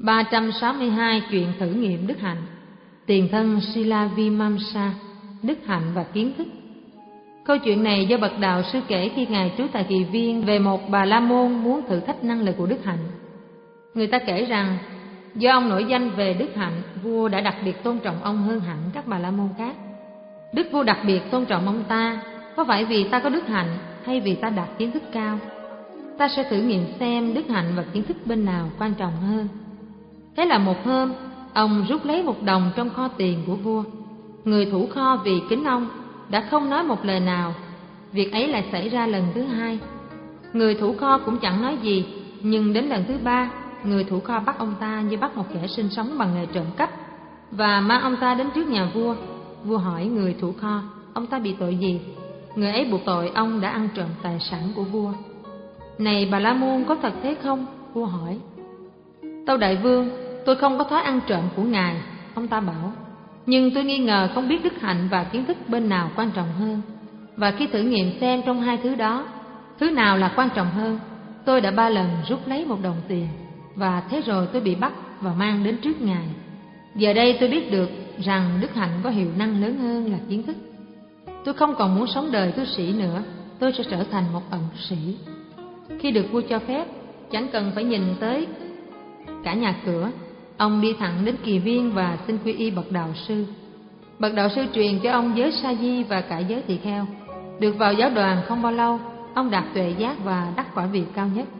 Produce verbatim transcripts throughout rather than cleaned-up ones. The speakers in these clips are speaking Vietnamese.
ba trăm sáu mươi hai. Chuyện thử nghiệm đức hạnh. Tiền thân Sila Vimamsa, đức hạnh và kiến thức. Câu chuyện này do bậc đạo sư kể khi ngài trú tại Kỳ Viên về một Bà La Môn muốn thử thách năng lực của đức hạnh. Người ta kể rằng do ông nổi danh về đức hạnh, vua đã đặc biệt tôn trọng ông hơn hẳn các Bà La Môn khác. Đức vua đặc biệt tôn trọng ông ta, có phải vì ta có đức hạnh hay vì ta đạt kiến thức cao? Ta sẽ thử nghiệm xem đức hạnh và kiến thức bên nào quan trọng hơn. Thế là một hôm, ông rút lấy một đồng trong kho tiền của vua. Người thủ kho vì kính ông đã không nói một lời nào. Việc ấy lại xảy ra lần thứ hai. Người thủ kho cũng chẳng nói gì, nhưng đến lần thứ ba, người thủ kho bắt ông ta như bắt một kẻ sinh sống bằng nghề trộm cắp và mang ông ta đến trước nhà vua. Vua hỏi người thủ kho, ông ta bị tội gì? Người ấy buộc tội ông đã ăn trộm tài sản của vua. Này Bà La Môn, có thật thế không? Vua hỏi. Tâu đại vương, tôi không có thói ăn trộm của ngài, ông ta bảo. Nhưng tôi nghi ngờ không biết đức hạnh và kiến thức bên nào quan trọng hơn. Và khi thử nghiệm xem trong hai thứ đó, thứ nào là quan trọng hơn, tôi đã ba lần rút lấy một đồng tiền. Và thế rồi tôi bị bắt và mang đến trước ngài. Giờ đây tôi biết được rằng đức hạnh có hiệu năng lớn hơn là kiến thức. Tôi không còn muốn sống đời tu sĩ nữa, tôi sẽ trở thành một ẩn sĩ. Khi được vua cho phép, chẳng cần phải nhìn tới cả nhà cửa, ông đi thẳng đến Kỳ Viên và xin quy y bậc đạo sư. Bậc đạo sư truyền cho ông giới sa di và cả giới tỳ kheo. Được vào giáo đoàn không bao lâu, ông đạt tuệ giác và đắc quả vị cao nhất.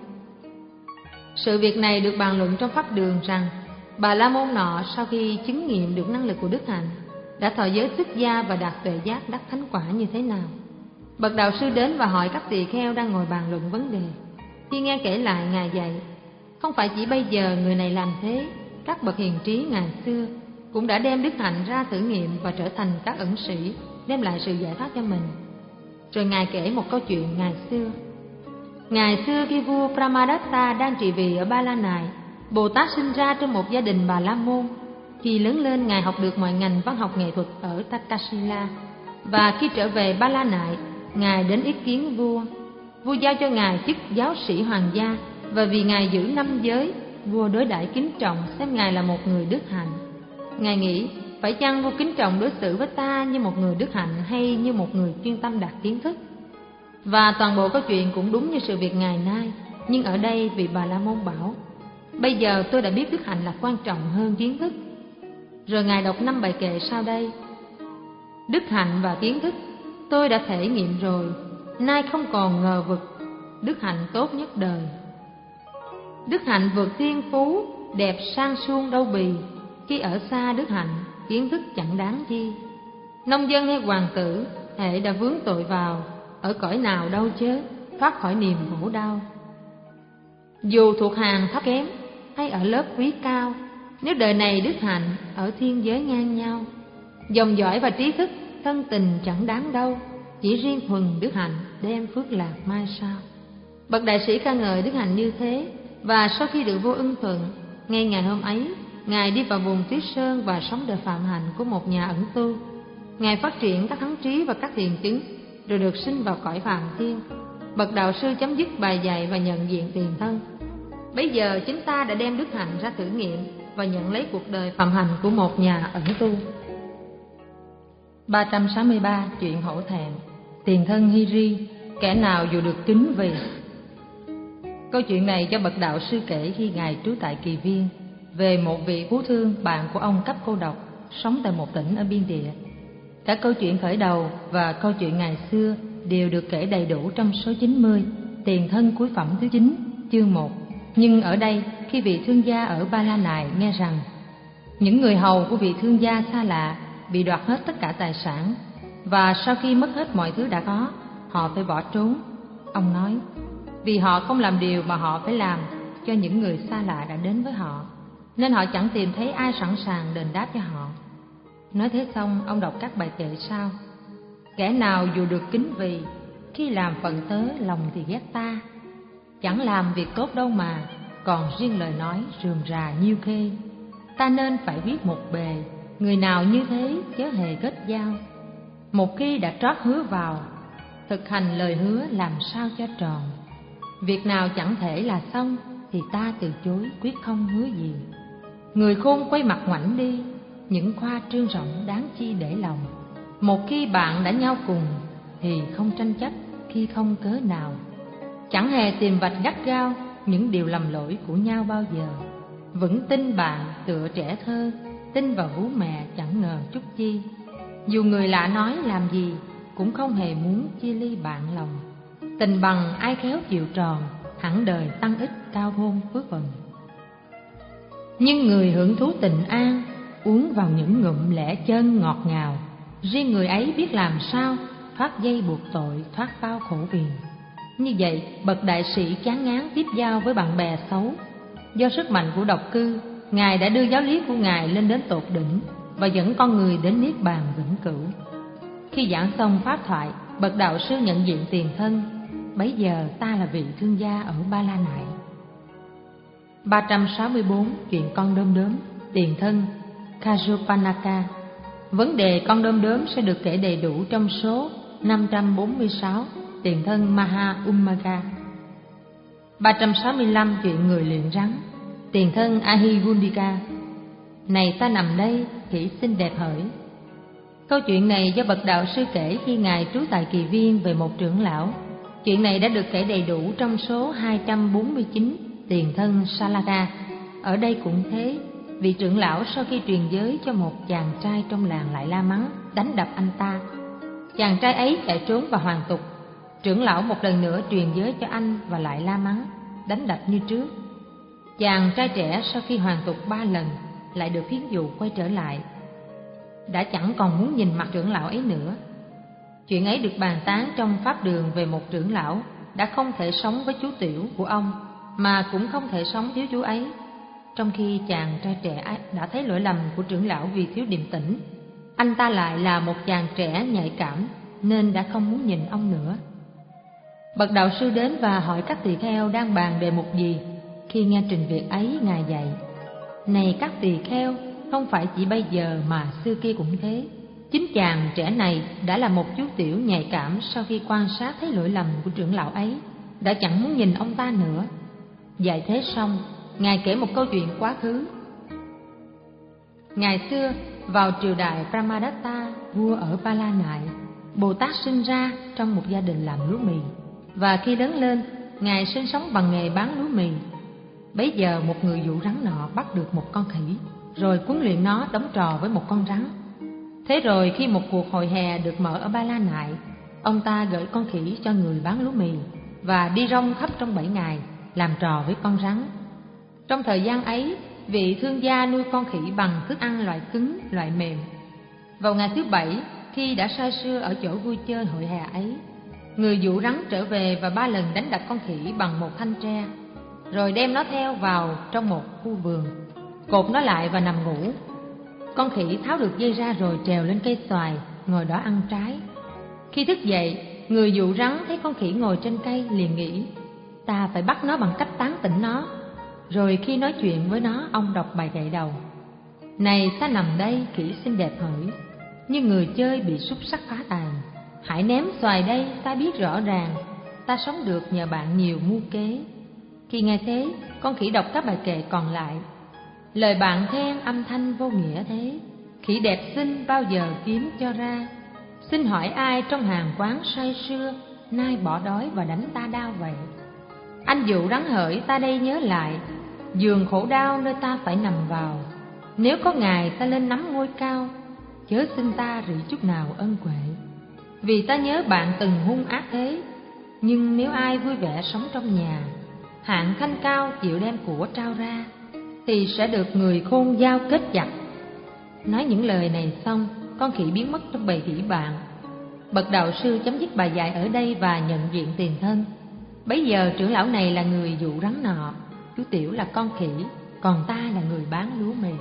Sự việc này được bàn luận trong pháp đường rằng Bà La Môn nọ sau khi chứng nghiệm được năng lực của đức hạnh đã thọ giới xuất gia và đạt tuệ giác đắc thánh quả như thế nào. Bậc đạo sư đến và hỏi các tỳ kheo đang ngồi bàn luận vấn đề. Khi nghe kể lại, ngài dạy, không phải chỉ bây giờ người này làm thế, các bậc hiền trí ngày xưa cũng đã đem đức hạnh ra thử nghiệm và trở thành các ẩn sĩ, đem lại sự giải thoát cho mình. Rồi ngài kể một câu chuyện ngày xưa. Ngày xưa khi vua Brahmadatta đang trị vì ở Ba La Nại, Bồ Tát sinh ra trong một gia đình Bà La Môn. Khi lớn lên, ngài học được mọi ngành văn học nghệ thuật ở Takasila, và khi trở về Ba La Nại, ngài đến ý kiến vua. Vua giao cho ngài chức giáo sĩ hoàng gia, và vì ngài giữ năm giới, vua đối đãi kính trọng, xem ngài là một người đức hạnh. Ngài nghĩ, phải chăng vua kính trọng đối xử với ta như một người đức hạnh hay như một người chuyên tâm đạt kiến thức? Và toàn bộ câu chuyện cũng đúng như sự việc ngày nay. Nhưng ở đây vị Bà La Môn bảo, bây giờ tôi đã biết đức hạnh là quan trọng hơn kiến thức. Rồi ngài đọc năm bài kệ sau đây. Đức hạnh và kiến thức tôi đã thể nghiệm rồi, nay không còn ngờ vực, đức hạnh tốt nhất đời. Đức hạnh vượt thiên phú, đẹp sang suông đâu bì, khi ở xa đức hạnh, kiến thức chẳng đáng chi. Nông dân hay hoàng tử, hễ đã vướng tội vào, ở cõi nào đâu chớ, thoát khỏi niềm khổ đau. Dù thuộc hàng thấp kém, hay ở lớp quý cao, nếu đời này đức hạnh, ở thiên giới ngang nhau. Dòng dõi và trí thức, thân tình chẳng đáng đâu, chỉ riêng thuần đức hạnh đem phước lạc mai sau. Bậc đại sĩ ca ngợi đức hạnh như thế, và sau khi được vua ưng thuận, ngay ngày hôm ấy, ngài đi vào vùng Tuyết Sơn và sống đời phạm hạnh của một nhà ẩn tu. Ngài phát triển các thắng trí và các thiền chứng, rồi được sinh vào cõi phàm thiên. Bậc đạo sư chấm dứt bài dạy và nhận diện tiền thân. Bây giờ chúng ta đã đem đức hạnh ra thử nghiệm và nhận lấy cuộc đời phạm hạnh của một nhà ẩn tu. ba trăm sáu mươi ba. Chuyện hổ thẹn. Tiền thân Hiri, kẻ nào dù được kính vì. Câu chuyện này do bậc đạo sư kể khi ngài trú tại Kỳ Viên về một vị phú thương bạn của ông cấp cô độc, sống tại một tỉnh ở biên địa. Cả câu chuyện khởi đầu và câu chuyện ngày xưa đều được kể đầy đủ trong số chín mươi, tiền thân cuối phẩm thứ chín, chương một. Nhưng ở đây, khi vị thương gia ở Ba La Nại nghe rằng những người hầu của vị thương gia xa lạ bị đoạt hết tất cả tài sản, và sau khi mất hết mọi thứ đã có, họ phải bỏ trốn. Ông nói, vì họ không làm điều mà họ phải làm cho những người xa lạ đã đến với họ, nên họ chẳng tìm thấy ai sẵn sàng đền đáp cho họ. Nói thế xong, ông đọc các bài kệ sau. Kẻ nào dù được kính vì, khi làm phận tớ lòng thì ghét ta. Chẳng làm việc tốt đâu mà, còn riêng lời nói rườm rà nhiêu khê. Ta nên phải biết một bề, người nào như thế chớ hề kết giao. Một khi đã trót hứa vào, thực hành lời hứa làm sao cho tròn. Việc nào chẳng thể là xong, thì ta từ chối quyết không hứa gì. Người khôn quay mặt ngoảnh đi, những khoa trương rộng đáng chi để lòng. Một khi bạn đã nhau cùng thì không tranh chấp khi không cớ nào. Chẳng hề tìm vạch gắt gao những điều lầm lỗi của nhau bao giờ. Vững tin bạn tựa trẻ thơ, tin vào vú mẹ chẳng ngờ chút chi. Dù người lạ nói làm gì cũng không hề muốn chia ly bạn lòng. Tình bằng ai khéo chịu tròn, hẳn đời tăng ích cao hôn phước phần. Nhưng người hưởng thú tình an, uống vào những ngụm lẻ chân ngọt ngào, riêng người ấy biết làm sao thoát dây buộc tội, thoát bao khổ phiền. Như vậy, bậc đại sĩ chán ngán tiếp giao với bạn bè xấu. Do sức mạnh của độc cư, Ngài đã đưa giáo lý của Ngài lên đến tột đỉnh và dẫn con người đến niết bàn vĩnh cửu. Khi giảng xong pháp thoại, bậc đạo sư nhận diện tiền thân: bấy giờ ta là vị thương gia ở Ba La Nại. ba trăm sáu mươi bốn. Chuyện con đom đóm. Tiền thân Khajopanaka. Vấn đề con đom đóm sẽ được kể đầy đủ trong số năm trăm bốn mươi sáu. Tiền thân Maha Ummaka. ba trăm sáu mươi lăm. Chuyện người luyện rắn. Tiền thân Ahigundika. Này ta nằm đây, khỉ xinh đẹp hỡi. Câu chuyện này do bậc đạo sư kể khi Ngài trú tại Kỳ Viên về một trưởng lão. Chuyện này đã được kể đầy đủ trong số hai trăm bốn mươi chín. Tiền thân Salaka. Ở đây cũng thế, vị trưởng lão sau khi truyền giới cho một chàng trai trong làng lại la mắng, đánh đập anh ta. Chàng trai ấy chạy trốn vào hoàn tục. Trưởng lão một lần nữa truyền giới cho anh và lại la mắng, đánh đập như trước. Chàng trai trẻ sau khi hoàn tục ba lần lại được phiến dụ quay trở lại, đã chẳng còn muốn nhìn mặt trưởng lão ấy nữa. Chuyện ấy được bàn tán trong pháp đường về một trưởng lão đã không thể sống với chú tiểu của ông, mà cũng không thể sống thiếu chú ấy. Trong khi chàng trai trẻ đã thấy lỗi lầm của trưởng lão vì thiếu điềm tĩnh, anh ta lại là một chàng trẻ nhạy cảm nên đã không muốn nhìn ông nữa. Bậc đạo sư đến và hỏi các tỳ kheo đang bàn đề mục gì. Khi nghe trình việc ấy, Ngài dạy: này các tỳ kheo, không phải chỉ bây giờ mà xưa kia cũng thế. Chính chàng trẻ này đã là một chú tiểu nhạy cảm, sau khi quan sát thấy lỗi lầm của trưởng lão ấy, đã chẳng muốn nhìn ông ta nữa. Dạy thế xong, Ngài kể một câu chuyện quá khứ. Ngày xưa, vào triều đại Brahmadatta, vua ở Ba La Nại, Bồ Tát sinh ra trong một gia đình làm lúa mì, và khi lớn lên, Ngài sinh sống bằng nghề bán lúa mì. Bấy giờ một người dụ rắn nọ bắt được một con khỉ, rồi huấn luyện nó đóng trò với một con rắn. Thế rồi khi một cuộc hội hè được mở ở Ba La Nại, ông ta gửi con khỉ cho người bán lúa mì và đi rong khắp trong bảy ngày làm trò với con rắn. Trong thời gian ấy, vị thương gia nuôi con khỉ bằng thức ăn loại cứng, loại mềm. Vào ngày thứ bảy, khi đã say sưa ở chỗ vui chơi hội hè ấy, người dụ rắn trở về và ba lần đánh đập con khỉ bằng một thanh tre, rồi đem nó theo vào trong một khu vườn, cột nó lại và nằm ngủ. Con khỉ tháo được dây ra rồi trèo lên cây xoài, ngồi đó ăn trái. Khi thức dậy, người dụ rắn thấy con khỉ ngồi trên cây liền nghĩ: ta phải bắt nó bằng cách tán tỉnh nó. Rồi khi nói chuyện với nó, ông đọc bài gậy đầu: này ta nằm đây, khỉ xinh đẹp hỡi, như người chơi bị xúc sắc phá tàn. Hãy ném xoài đây, ta biết rõ ràng, ta sống được nhờ bạn nhiều mưu kế. Khi nghe thế, con khỉ đọc các bài kệ còn lại: lời bạn khen âm thanh vô nghĩa thế, khỉ đẹp xinh bao giờ kiếm cho ra. Xin hỏi ai trong hàng quán say sưa, nay bỏ đói và đánh ta đau vậy? Anh dụ rắn hỡi, ta đây nhớ lại, giường khổ đau nơi ta phải nằm vào. Nếu có ngày ta lên nắm ngôi cao, chớ xin ta rỉ chút nào ân huệ. Vì ta nhớ bạn từng hung ác thế, nhưng nếu ai vui vẻ sống trong nhà, hạng khanh cao chịu đem của trao ra, thì sẽ được người khôn giao kết chặt. Nói những lời này xong, con khỉ biến mất trong bầy khỉ bạn. Bậc đạo sư chấm dứt bài dạy ở đây và nhận diện tiền thân. Bấy giờ trưởng lão này là người dụ rắn nọ, chú tiểu là con khỉ, còn ta là người bán lúa mì.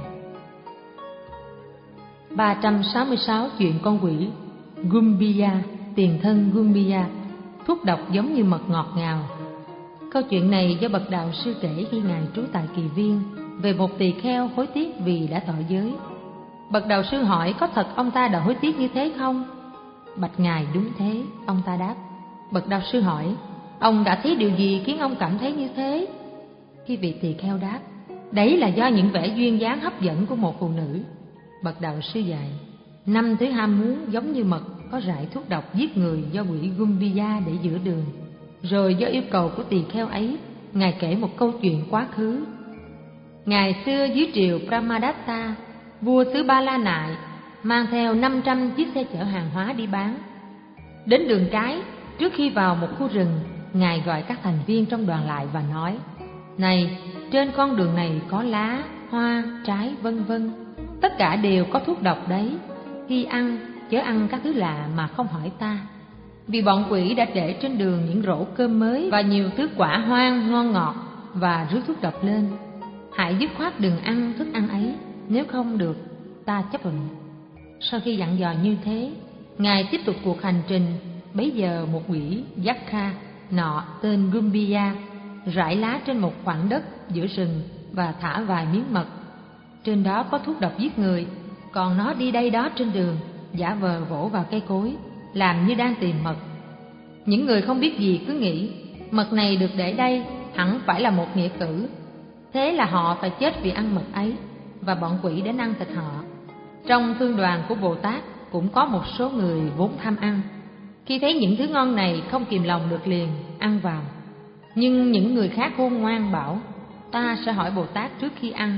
ba trăm sáu mươi sáu. Chuyện con quỷ Gumbiya. Tiền thân Gumbiya. Thuốc độc giống như mật ngọt ngào. Câu chuyện này do bậc đạo sư kể khi Ngài trú tại Kỳ Viên về một tỳ kheo hối tiếc vì đã thọ giới. Bậc đạo sư hỏi có thật ông ta đã hối tiếc như thế không? Bạch Ngài đúng thế, ông ta đáp. Bậc đạo sư hỏi: ông đã thấy điều gì khiến ông cảm thấy như thế? Khi vị tỳ kheo đáp: Đấy là do những vẻ duyên dáng hấp dẫn của một phụ nữ. Bậc đạo sư dạy, năm thứ ham muốn giống như mật có rải thuốc độc giết người do quỷ Gumbiya để giữa đường. Rồi do yêu cầu của tỳ kheo ấy, Ngài kể một câu chuyện quá khứ. Ngày xưa dưới triều Brahmadatta, vua xứ Ba La Nại mang theo năm trăm chiếc xe chở hàng hóa đi bán. Đến đường cái, trước khi vào một khu rừng, Ngài gọi các thành viên trong đoàn lại và nói: Này, trên con đường này có lá, hoa, trái vân vân, tất cả đều có thuốc độc đấy. Khi ăn, chớ ăn các thứ lạ mà không hỏi ta. Vì bọn quỷ đã để trên đường những rổ cơm mới và nhiều thứ quả hoang ngon ngọt và rưới thuốc độc lên. Hãy dứt khoát đừng ăn thức ăn ấy, nếu không được, ta chấp thuận. Sau khi dặn dò như thế, Ngài tiếp tục cuộc hành trình. Bấy giờ một quỷ Yakha nọ tên Gumbiya rải lá trên một khoảng đất giữa rừng và thả vài miếng mật. Trên đó có thuốc độc giết người, còn nó đi đây đó trên đường, giả vờ vỗ vào cây cối, làm như đang tìm mật. Những người không biết gì cứ nghĩ mật này được để đây hẳn phải là một nghĩa cử, thế là họ phải chết vì ăn mật ấy, và bọn quỷ đến ăn thịt họ. Trong thương đoàn của Bồ Tát cũng có một số người vốn tham ăn, khi thấy những thứ ngon này không kìm lòng được liền ăn vào. Nhưng những người khác khôn ngoan bảo: ta sẽ hỏi Bồ Tát trước khi ăn.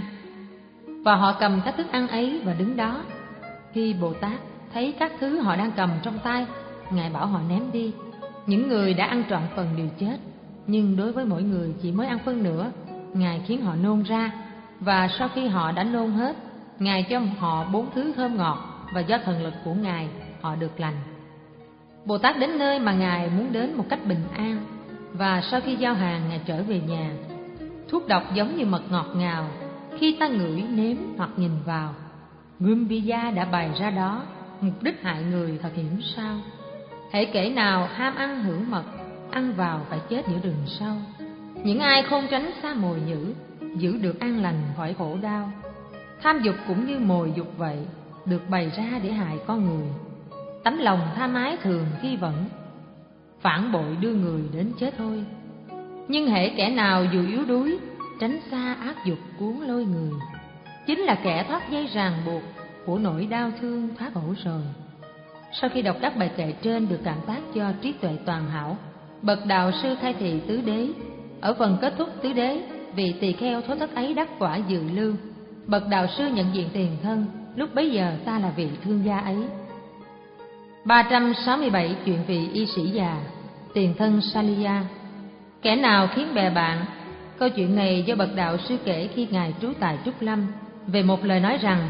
Và họ cầm các thức ăn ấy và đứng đó. Khi Bồ Tát thấy các thứ họ đang cầm trong tay, Ngài bảo họ ném đi. Những người đã ăn trọn phần đều chết, nhưng đối với mỗi người chỉ mới ăn phân nửa, Ngài khiến họ nôn ra. Và sau khi họ đã nôn hết, Ngài cho họ bốn thứ thơm ngọt, và do thần lực của Ngài họ được lành. Bồ Tát đến nơi mà Ngài muốn đến một cách bình an, và sau khi giao hàng, Ngài trở về nhà. Thuốc độc giống như mật ngọt ngào, khi ta ngửi, nếm hoặc nhìn vào. Gumbiya đã bày ra đó, mục đích hại người thật hiểm sao. Hễ kẻ nào ham ăn hưởng mật, ăn vào phải chết giữa đường sau. Những ai khôn tránh xa mồi nhữ, giữ được an lành khỏi khổ đau. Tham dục cũng như mồi dục vậy, được bày ra để hại con người. Tấm lòng tham ái thường khi vẫn, phản bội đưa người đến chết thôi. Nhưng hễ kẻ nào dù yếu đuối, tránh xa ác dục cuốn lôi người, chính là kẻ thoát dây ràng buộc của nỗi đau thương thoát khổ rồi. Sau khi đọc các bài kệ trên được cảm tác do trí tuệ toàn hảo, bậc đạo sư khai thị tứ đế. Ở phần kết thúc tứ đế, vị tỳ kheo thối thất ấy đắc quả dự lưu. Bậc đạo sư nhận diện tiền thân, lúc bấy giờ ta là vị thương gia ấy. ba trăm sáu mươi bảy chuyện vị y sĩ già, tiền thân Saliya. Kẻ nào khiến bè bạn? Câu chuyện này do bậc đạo sư kể khi Ngài trú tại Trúc Lâm, về một lời nói rằng: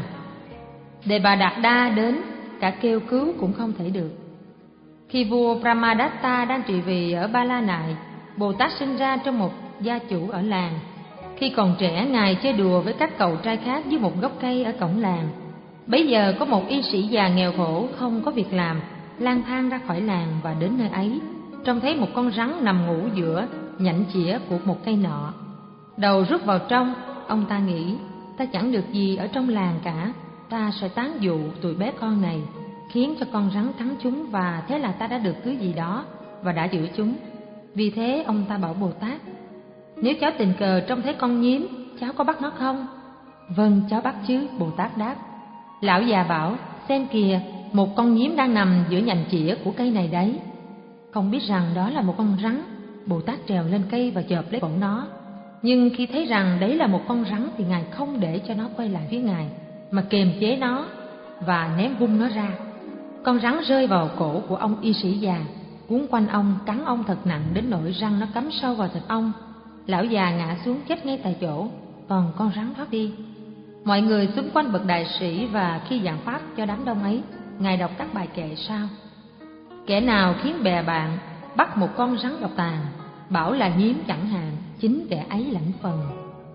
Đề Bà Đạt Đa đến, cả kêu cứu cũng không thể được. Khi vua Brahmadatta đang trị vì ở Ba La Nại, Bồ Tát sinh ra trong một gia chủ ở làng. Khi còn trẻ, Ngài chơi đùa với các cậu trai khác dưới một gốc cây ở cổng làng. Bấy giờ có một y sĩ già nghèo khổ không có việc làm, lang thang ra khỏi làng và đến nơi ấy, trông thấy một con rắn nằm ngủ giữa nhánh chĩa của một cây nọ. Đầu rút vào trong, ông ta nghĩ: ta chẳng được gì ở trong làng cả, ta sẽ tán dụ tụi bé con này, khiến cho con rắn cắn chúng, và thế là ta đã được thứ gì đó và đã giữ chúng. Vì thế ông ta bảo Bồ Tát: nếu cháu tình cờ trông thấy con nhím, cháu có bắt nó không? Vâng, cháu bắt chứ, Bồ Tát đáp. Lão già bảo: xem kìa, một con nhím đang nằm giữa nhành chĩa của cây này đấy. Không biết rằng đó là một con rắn, Bồ Tát trèo lên cây và chộp lấy cổ nó. Nhưng khi thấy rằng đấy là một con rắn thì Ngài không để cho nó quay lại phía Ngài, mà kềm chế nó và ném vung nó ra. Con rắn rơi vào cổ của ông y sĩ già, cuốn quanh ông, cắn ông thật nặng đến nỗi răng nó cắm sâu vào thịt ông. Lão già ngã xuống chết ngay tại chỗ, còn con rắn thoát đi. Mọi người xung quanh bậc đại sĩ, và khi giảng pháp cho đám đông ấy, Ngài đọc các bài kệ sau: Kẻ nào khiến bè bạn bắt một con rắn độc tàn, bảo là nhím chẳng hạn, chính kẻ ấy lãnh phần.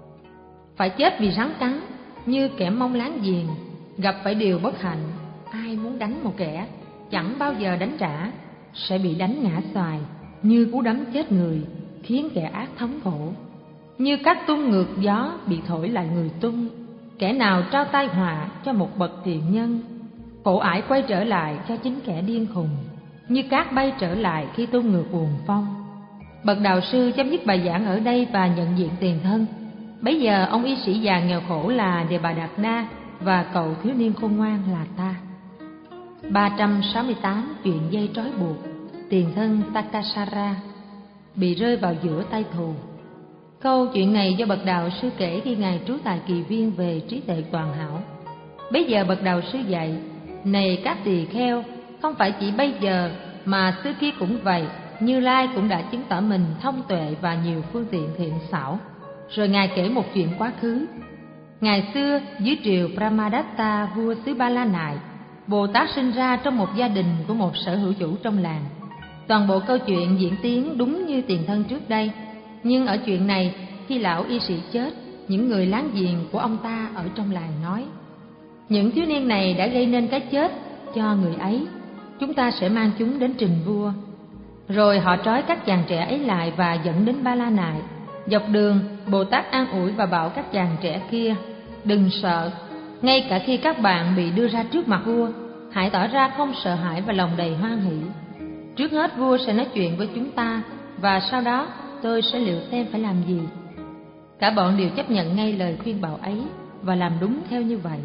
Phải chết vì rắn cắn, như kẻ mong láng giềng, gặp phải điều bất hạnh. Ai muốn đánh một kẻ chẳng bao giờ đánh trả, sẽ bị đánh ngã xoài, như cú đấm chết người, khiến kẻ ác thống khổ. Như các tung ngược gió bị thổi lại người tung, kẻ nào trao tai họa cho một bậc thiện nhân, khổ ải quay trở lại cho chính kẻ điên khùng, như cát bay trở lại khi tung ngược buồn phong. Bậc đạo sư chấm dứt bài giảng ở đây và nhận diện tiền thân. Bấy giờ ông y sĩ già nghèo khổ là Đề Bà Đạt Na và cậu thiếu niên khôn ngoan là ta. ba trăm sáu mươi tám chuyện dây trói buộc. Tiền thân Takasara bị rơi vào giữa tay thù. Câu chuyện này do bậc đạo sư kể khi ngài trú tại Kỳ Viên về trí tuệ toàn hảo. Bấy giờ bậc đạo sư dạy: này các tỳ kheo, không phải chỉ bây giờ mà xưa kia cũng vậy, Như Lai cũng đã chứng tỏ mình thông tuệ và nhiều phương tiện thiện xảo. Rồi ngài kể một chuyện quá khứ. Ngày xưa dưới triều Brahmadatta, vua xứ Ba La Nại, Bồ Tát sinh ra trong một gia đình của một sở hữu chủ trong làng. Toàn bộ câu chuyện diễn tiến đúng như tiền thân trước đây, nhưng ở chuyện này, khi lão y sĩ chết, những người láng giềng của ông ta ở trong làng nói: những thiếu niên này đã gây nên cái chết cho người ấy, chúng ta sẽ mang chúng đến trình vua. Rồi họ trói các chàng trẻ ấy lại và dẫn đến Ba La Nại. Dọc đường, Bồ Tát an ủi và bảo các chàng trẻ kia: đừng sợ, ngay cả khi các bạn bị đưa ra trước mặt vua, hãy tỏ ra không sợ hãi và lòng đầy hoan hỷ. Trước hết vua sẽ nói chuyện với chúng ta, và sau đó tôi sẽ liệu xem phải làm gì. Cả bọn đều chấp nhận ngay lời khuyên bảo ấy và làm đúng theo như vậy.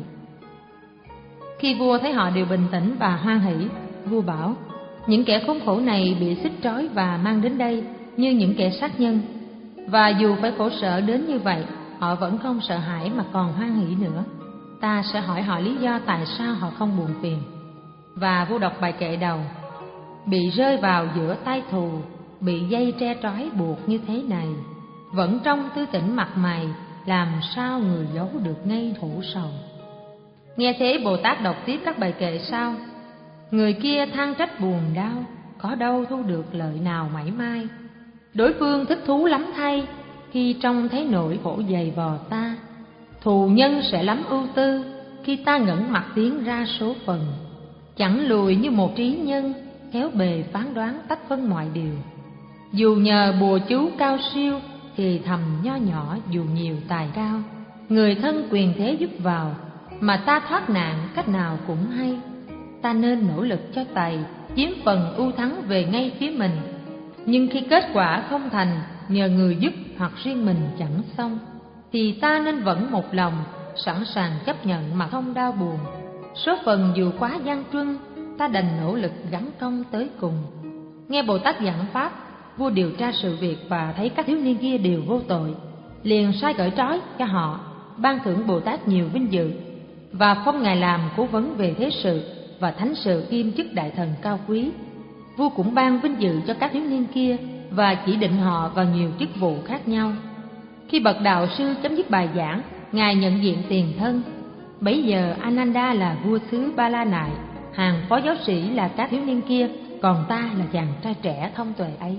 Khi vua thấy họ đều bình tĩnh và hoan hỷ, vua bảo: những kẻ khốn khổ này bị xích trói và mang đến đây như những kẻ sát nhân, và dù phải khổ sở đến như vậy, họ vẫn không sợ hãi mà còn hoan hỷ nữa. Ta sẽ hỏi họ lý do tại sao họ không buồn phiền. Và vua đọc bài kệ đầu: bị rơi vào giữa tay thù, bị dây tre trói buộc như thế này, vẫn trong tư tỉnh mặt mày, làm sao người giấu được ngay khổ sầu. Nghe thế, Bồ Tát đọc tiếp các bài kệ sau: người kia than trách buồn đau, có đâu thu được lợi nào mảy may. Đối phương thích thú lắm thay, khi trông thấy nỗi khổ dày vò ta. Thù nhân sẽ lắm ưu tư, khi ta ngẩng mặt tiến ra số phần. Chẳng lùi như một trí nhân, khéo bề phán đoán tách phân mọi điều. Dù nhờ bùa chú cao siêu, thì thầm nho nhỏ dù nhiều tài cao. Người thân quyền thế giúp vào, mà ta thoát nạn cách nào cũng hay. Ta nên nỗ lực cho tài, chiếm phần ưu thắng về ngay phía mình. Nhưng khi kết quả không thành, nhờ người giúp hoặc riêng mình chẳng xong, thì ta nên vẫn một lòng, sẵn sàng chấp nhận mà không đau buồn. Số phận dù quá gian truân, ta đành nỗ lực gắn công tới cùng. Nghe Bồ Tát giảng pháp, vua điều tra sự việc và thấy các thiếu niên kia đều vô tội, liền sai cởi trói cho họ, ban thưởng Bồ Tát nhiều vinh dự, và phong ngài làm cố vấn về thế sự và thánh sự kiêm chức đại thần cao quý. Vua cũng ban vinh dự cho các thiếu niên kia và chỉ định họ vào nhiều chức vụ khác nhau. Khi bậc đạo sư chấm dứt bài giảng, ngài nhận diện tiền thân. Bấy giờ Ananda là vua xứ Ba La Nại, hàng phó giáo sĩ là các thiếu niên kia, còn ta là chàng trai trẻ thông tuệ ấy.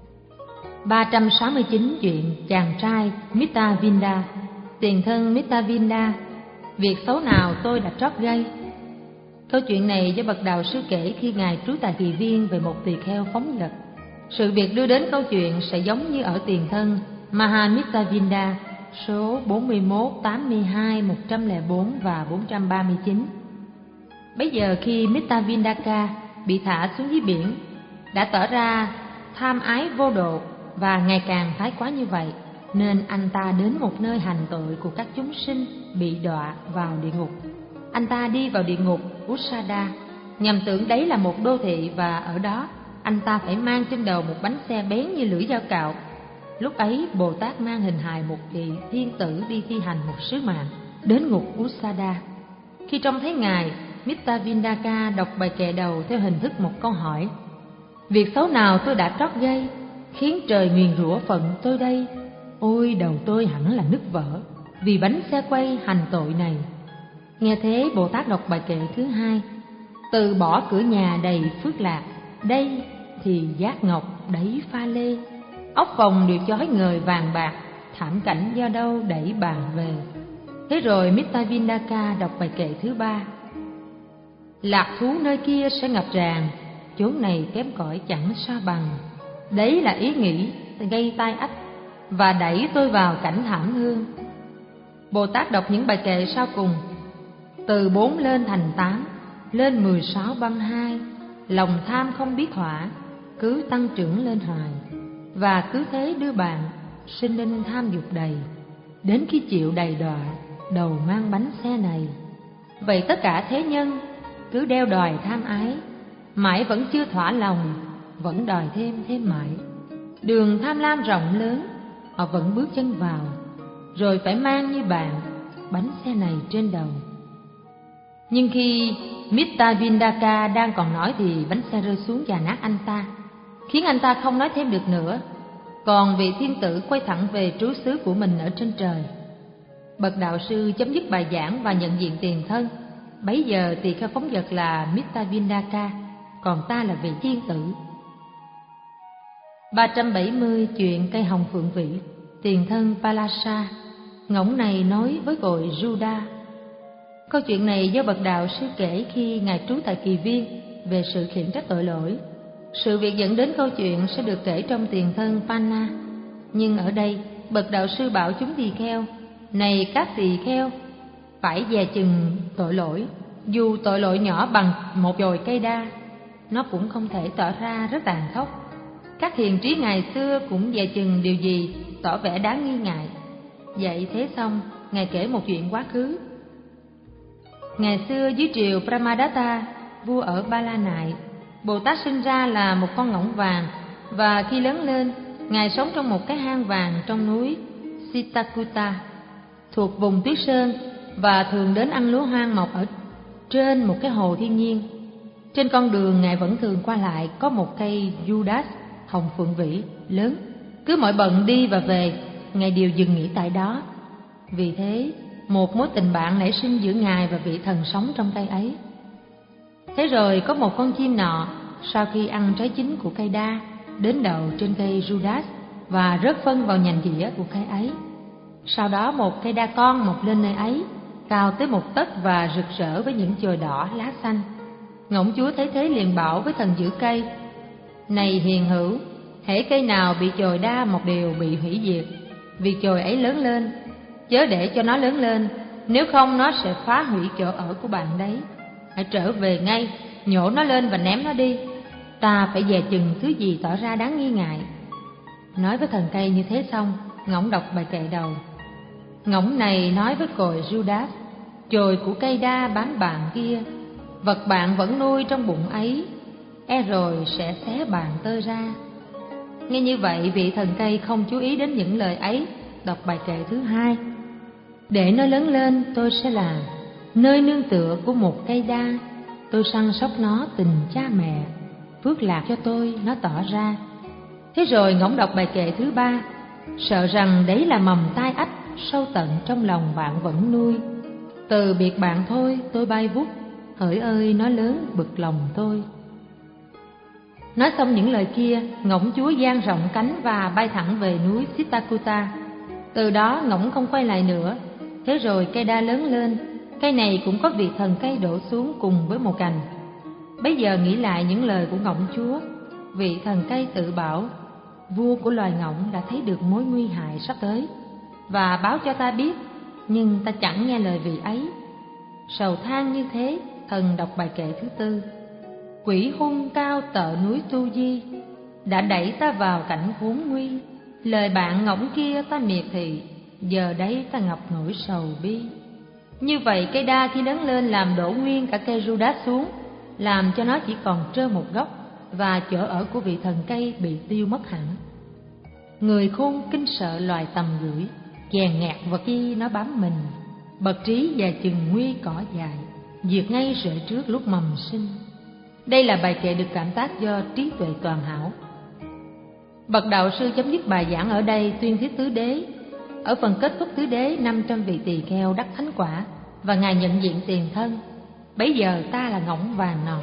ba trăm sáu mươi chín chuyện chàng trai Mittavinda. Tiền thân Mittavinda: việc xấu nào tôi đã trót gây. Câu chuyện này do bậc đạo sư kể khi ngài trú tại Kỳ Viên về một tỳ kheo phóng dật. Sự việc đưa đến câu chuyện sẽ giống như ở tiền thân Mahamittavinda số bốn mươi mốt, tám mươi hai, một trăm lẻ bốn và bốn trăm ba mươi chín. Bấy giờ khi Mittavindaka bị thả xuống dưới biển, đã tỏ ra tham ái vô độ và ngày càng thái quá như vậy, nên anh ta đến một nơi hành tội của các chúng sinh bị đọa vào địa ngục. Anh ta đi vào địa ngục Usada, nhằm tưởng đấy là một đô thị, và ở đó anh ta phải mang trên đầu một bánh xe bén như lưỡi dao cạo. Lúc ấy Bồ Tát mang hình hài một vị thiên tử đi thi hành một sứ mạng đến ngục Usada. Khi trông thấy ngài, Mittavindaka đọc bài kệ đầu theo hình thức một câu hỏi: việc xấu nào tôi đã trót gây, khiến trời nguyền rủa phận tôi đây? Ôi đầu tôi hẳn là nứt vỡ vì bánh xe quay hành tội này. Nghe thế, Bồ Tát đọc bài kệ thứ hai: từ bỏ cửa nhà đầy phước lạc, đây thì giác ngọc đẩy pha lê. Ốc vòng đều chói ngời vàng bạc, thảm cảnh do đâu đẩy bàn về. Thế rồi Mittavindaka đọc bài kệ thứ ba: lạc thú nơi kia sẽ ngập tràn, chốn này kém cỏi chẳng sao bằng. Đấy là ý nghĩ gây tai ách và đẩy tôi vào cảnh thảm thương. Bồ Tát đọc những bài kệ sau cùng: từ bốn lên thành tám, lên mười sáu băm hai, lòng tham không biết hỏa, cứ tăng trưởng lên hoài, và cứ thế đưa bạn sinh linh tham dục đầy. đến khi chịu đầy đọa, đầu mang bánh xe này. Vậy tất cả thế nhân cứ đeo đòi tham ái, mãi vẫn chưa thỏa lòng, vẫn đòi thêm thêm mãi. Đường tham lam rộng lớn, họ vẫn bước chân vào, rồi phải mang như bạn bánh xe này trên đầu. Nhưng khi Mittavindaka đang còn nói thì bánh xe rơi xuống và nát anh ta, khiến anh ta không nói thêm được nữa. Còn vị thiên tử quay thẳng về trú xứ của mình ở trên trời. Bậc đạo sư chấm dứt bài giảng và nhận diện tiền thân. Bấy giờ tỳ kheo phóng dật là Mittavindaka, còn ta là vị thiên tử. ba trăm bảy mươi chuyện cây hồng phượng vĩ. Tiền thân Palasa, ngỗng này nói với cội Juda. Câu chuyện này do bậc đạo sư kể khi ngài trú tại Kỳ Viên về sự khiển trách tội lỗi. Sự việc dẫn đến câu chuyện sẽ được kể trong tiền thân Panna. Nhưng ở đây bậc đạo sư bảo chúng tỳ kheo: này các tỳ kheo, phải dè chừng tội lỗi. Dù tội lỗi nhỏ bằng một chồi cây đa, nó cũng không thể tỏ ra rất tàn khốc. Các hiền trí ngày xưa cũng dè chừng điều gì tỏ vẻ đáng nghi ngại. Vậy thế xong, ngài kể một chuyện quá khứ. Ngày xưa dưới triều Brahmadatta, vua ở Ba La Nại, Bồ Tát sinh ra là một con ngỗng vàng, và khi lớn lên, ngài sống trong một cái hang vàng trong núi Sitakuta, thuộc vùng Tuyết Sơn, và thường đến ăn lúa hoang mọc ở trên một cái hồ thiên nhiên. Trên con đường ngài vẫn thường qua lại có một cây Judas hồng phượng vĩ lớn. Cứ mỗi bận đi và về, ngài đều dừng nghỉ tại đó. Vì thế, một mối tình bạn nảy sinh giữa ngài và vị thần sống trong cây ấy. Thế rồi có một con chim nọ, sau khi ăn trái chín của cây đa, đến đầu trên cây Judas và rớt phân vào nhành dĩa của cây ấy. Sau đó một cây đa con mọc lên nơi ấy, cao tới một tấc và rực rỡ với những chồi đỏ lá xanh. Ngỗng chúa thấy thế liền bảo với thần giữ cây: này hiền hữu, hễ cây nào bị chồi đa một đều bị hủy diệt, vì chồi ấy lớn lên. Chớ để cho nó lớn lên, nếu không nó sẽ phá hủy chỗ ở của bạn đấy. Hãy trở về ngay, nhổ nó lên và ném nó đi. Ta phải dè chừng thứ gì tỏ ra đáng nghi ngại. Nói với thần cây như thế xong, ngỗng đọc bài kệ đầu. Ngỗng này nói với cội Judas: chồi của cây đa bám bạn kia, vật bạn vẫn nuôi trong bụng ấy, e rồi sẽ xé bạn tơi ra. Nghe như vậy, vị thần cây không chú ý đến những lời ấy, đọc bài kệ thứ hai. Để nó lớn lên, tôi sẽ làm nơi nương tựa của một cây đa. Tôi săn sóc nó tình cha mẹ, phước lạc cho tôi nó tỏ ra. Thế rồi ngỗng đọc bài kệ thứ ba. Sợ rằng đấy là mầm tai ách sâu tận trong lòng bạn vẫn nuôi. Từ biệt bạn thôi tôi bay vút, hỡi ơi nó lớn bực lòng tôi. Nói xong những lời kia, ngỗng chúa dang rộng cánh và bay thẳng về núi Sitakuta. Từ đó ngỗng không quay lại nữa. Thế rồi cây đa lớn lên, cây này cũng có vị thần cây đổ xuống cùng với một cành. Bấy giờ nghĩ lại những lời của ngỗng chúa, vị thần cây tự bảo: vua của loài ngỗng đã thấy được mối nguy hại sắp tới và báo cho ta biết, nhưng ta chẳng nghe lời vị ấy. Sầu than như thế, thần đọc bài kệ thứ tư. Quỷ hung cao tợ núi Tu Di, đã đẩy ta vào cảnh khốn nguy. Lời bạn ngỗng kia ta miệt thị, giờ đấy ta ngập nỗi sầu bi. Như vậy cây đa khi lớn lên làm đổ nguyên cả cây Judas xuống, làm cho nó chỉ còn trơ một gốc, và chỗ ở của vị thần cây bị tiêu mất hẳn. Người khôn kinh sợ loài tầm gửi, chèn ngạt vật chi nó bám mình. Bậc trí và chừng nguy cỏ dài, diệt ngay rễ trước lúc mầm sinh. Đây là bài kệ được cảm tác do trí tuệ toàn hảo. Bậc đạo sư chấm dứt bài giảng ở đây tuyên thuyết tứ đế. Ở phần kết thúc tứ đế, năm trăm vị tỳ kheo đắc thánh quả, và ngài nhận diện tiền thân. Bấy giờ ta là ngỗng vàng nọ.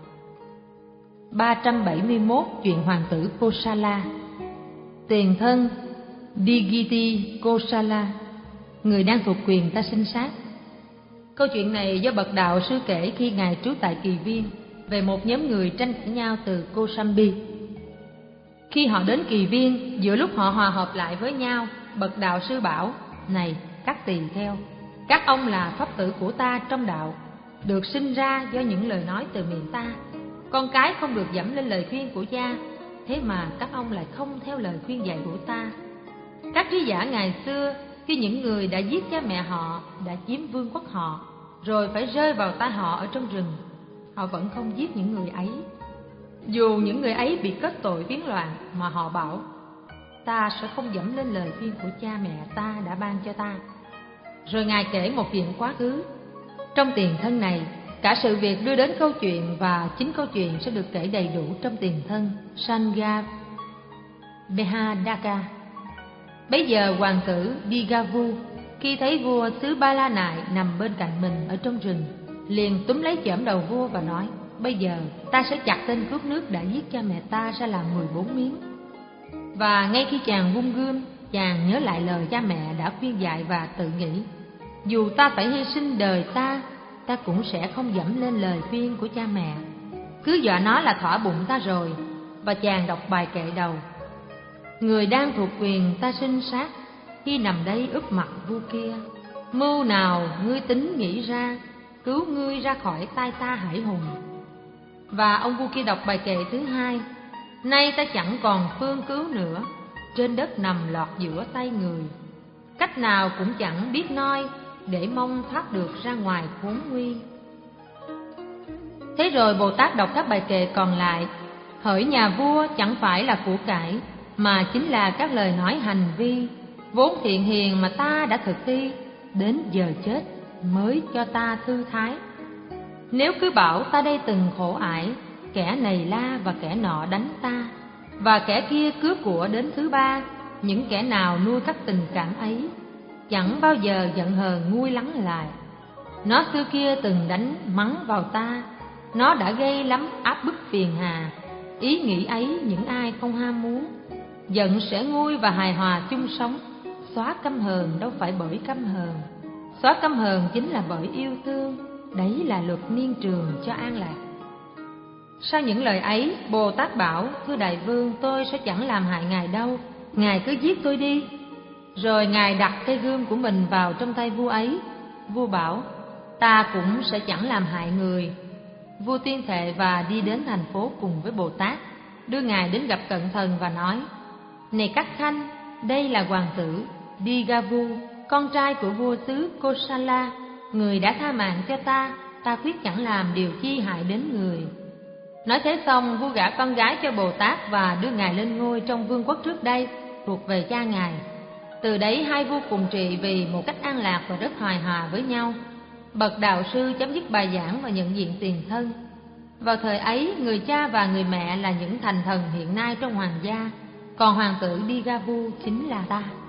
ba trăm bảy mươi mốt chuyện hoàng tử Kosala. Tiền thân Digiti Kosala, người đang thuộc quyền ta sinh sát. Câu chuyện này do bậc đạo sư kể khi ngài trú tại Kỳ Viên về một nhóm người tranh cãi nhau từ Kosambi. Khi họ đến Kỳ Viên, giữa lúc họ hòa hợp lại với nhau, bậc đạo sư bảo: này các tỳ kheo, các ông là pháp tử của ta trong đạo, được sinh ra do những lời nói từ miệng ta. Con cái không được dẫm lên lời khuyên của cha, thế mà các ông lại không theo lời khuyên dạy của ta. Các trí giả ngày xưa khi những người đã giết cha mẹ họ đã chiếm vương quốc họ, rồi phải rơi vào tay họ ở trong rừng, họ vẫn không giết những người ấy. Dù những người ấy bị kết tội phiến loạn, mà họ bảo: ta sẽ không dẫm lên lời khuyên của cha mẹ ta đã ban cho ta. Rồi Ngài kể một chuyện quá khứ. Trong tiền thân này, cả sự việc đưa đến câu chuyện và chính câu chuyện sẽ được kể đầy đủ trong tiền thân Sangha Behadaka. Bấy giờ hoàng tử Digavu khi thấy vua xứ Ba La Nại nằm bên cạnh mình ở trong rừng, liền túm lấy chởm đầu vua và nói: bây giờ ta sẽ chặt tên cướp nước đã giết cha mẹ ta ra làm mười bốn miếng. Và ngay khi chàng vung gươm, chàng nhớ lại lời cha mẹ đã khuyên dạy và tự nghĩ: dù ta phải hy sinh đời ta, ta cũng sẽ không dẫm lên lời khuyên của cha mẹ. Cứ dọa nó là thỏa bụng ta rồi. Và chàng đọc bài kệ đầu: người đang thuộc quyền ta sinh sát, khi nằm đây úp mặt vua kia. Mưu nào ngươi tính nghĩ ra, cứu ngươi ra khỏi tay ta hải hùng. Và ông vua kia đọc bài kệ thứ hai: nay ta chẳng còn phương cứu nữa, trên đất nằm lọt giữa tay người. Cách nào cũng chẳng biết noi, để mong thoát được ra ngoài khốn nguy. Thế rồi Bồ Tát đọc các bài kệ còn lại: hỡi nhà vua chẳng phải là của cải, mà chính là các lời nói hành vi vốn thiện hiền mà ta đã thực thi, đến giờ chết mới cho ta thư thái. Nếu cứ bảo ta đây từng khổ ải, kẻ này la và kẻ nọ đánh ta, và kẻ kia cướp của đến thứ ba, những kẻ nào nuôi các tình cảm ấy chẳng bao giờ giận hờn nguôi lắng lại. Nó xưa kia từng đánh mắng vào ta, nó đã gây lắm áp bức phiền hà. Ý nghĩ ấy những ai không ham muốn, giận sẽ nguôi và hài hòa chung sống. Xóa căm hờn đâu phải bởi căm hờn, xóa căm hờn chính là bởi yêu thương. Đấy là luật niên trường cho an lạc. Sau những lời ấy, Bồ Tát bảo: thưa đại vương, tôi sẽ chẳng làm hại ngài đâu, ngài cứ giết tôi đi. Rồi ngài đặt cây gươm của mình vào trong tay vua ấy. Vua bảo: ta cũng sẽ chẳng làm hại người. Vua tuyên thệ và đi đến thành phố cùng với Bồ Tát, đưa ngài đến gặp cận thần và nói: này các khanh, đây là hoàng tử Digavu, con trai của vua xứ Kosala. Người đã tha mạng cho ta, ta quyết chẳng làm điều chi hại đến người. Nói thế xong, vua gả con gái cho Bồ Tát và đưa ngài lên ngôi trong vương quốc trước đây thuộc về cha ngài. Từ đấy hai vua cùng trị vì một cách an lạc và rất hài hòa với nhau. Bậc đạo sư chấm dứt bài giảng và nhận diện tiền thân. Vào thời ấy, người cha và người mẹ là những thành thần hiện nay trong hoàng gia, còn hoàng tử Digavu chính là ta.